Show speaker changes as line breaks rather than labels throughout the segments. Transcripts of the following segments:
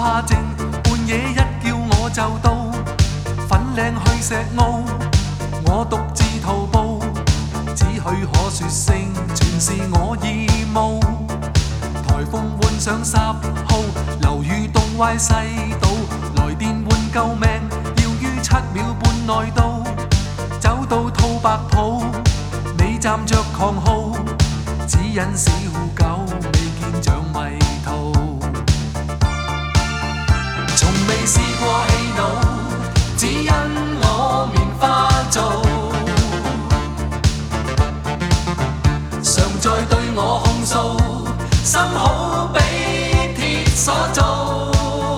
下靜，半夜一叫我就到，粉嶺去石澳，我獨自徒步，只許可說聲全是我義務。颱風換上10號，樓宇凍壞世道，來電換救命，要於7秒半內到，走到吐白浦，你站着狂號，只因小狗未見像迷途。從未試過氣惱，只因我棉花做，常在對我控訴，心好比鐵所做。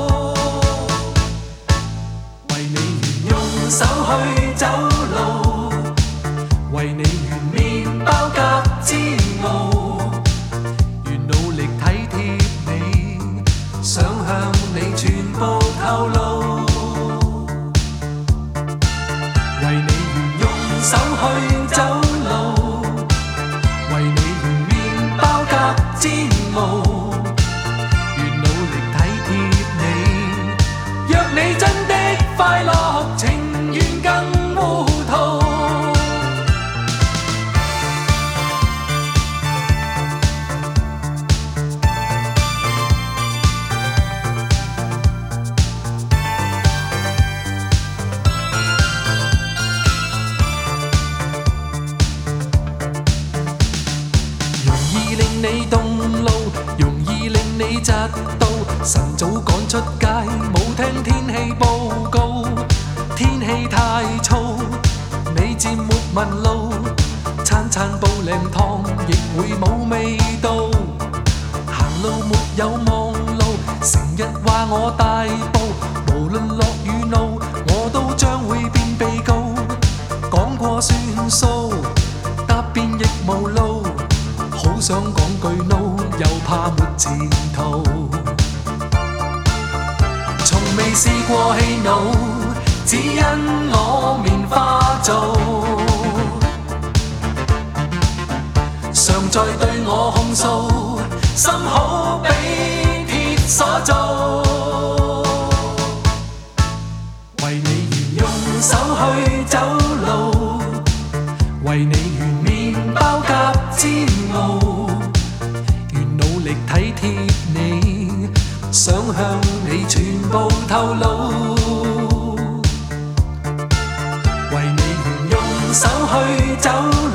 為你願用手去走路，為你願麵包夾煎熬，願努力體貼你，想向你全部透露。為你願用手去走路，為你願麵包夾煎熬，願努力體貼你，若你真的快樂，情願更糊塗。你動怒，容易令你窒到，晨早趕出街，冇聽天氣報告，天氣太燥，你漸沒問路，餐餐煲靚湯亦會冇味道，行路沒有望路，成日話我大步，無論落雨怒，我都將會變被告，講過算數，答辯亦無路。好想講句 no， 又怕沒前途。從未試過氣惱，只因我棉花做，常在對我控訴，心好比鐵所做。為你願用手去走路，為你願麵包夾煎熬，體貼你，想向你全部透露。為你願用手去走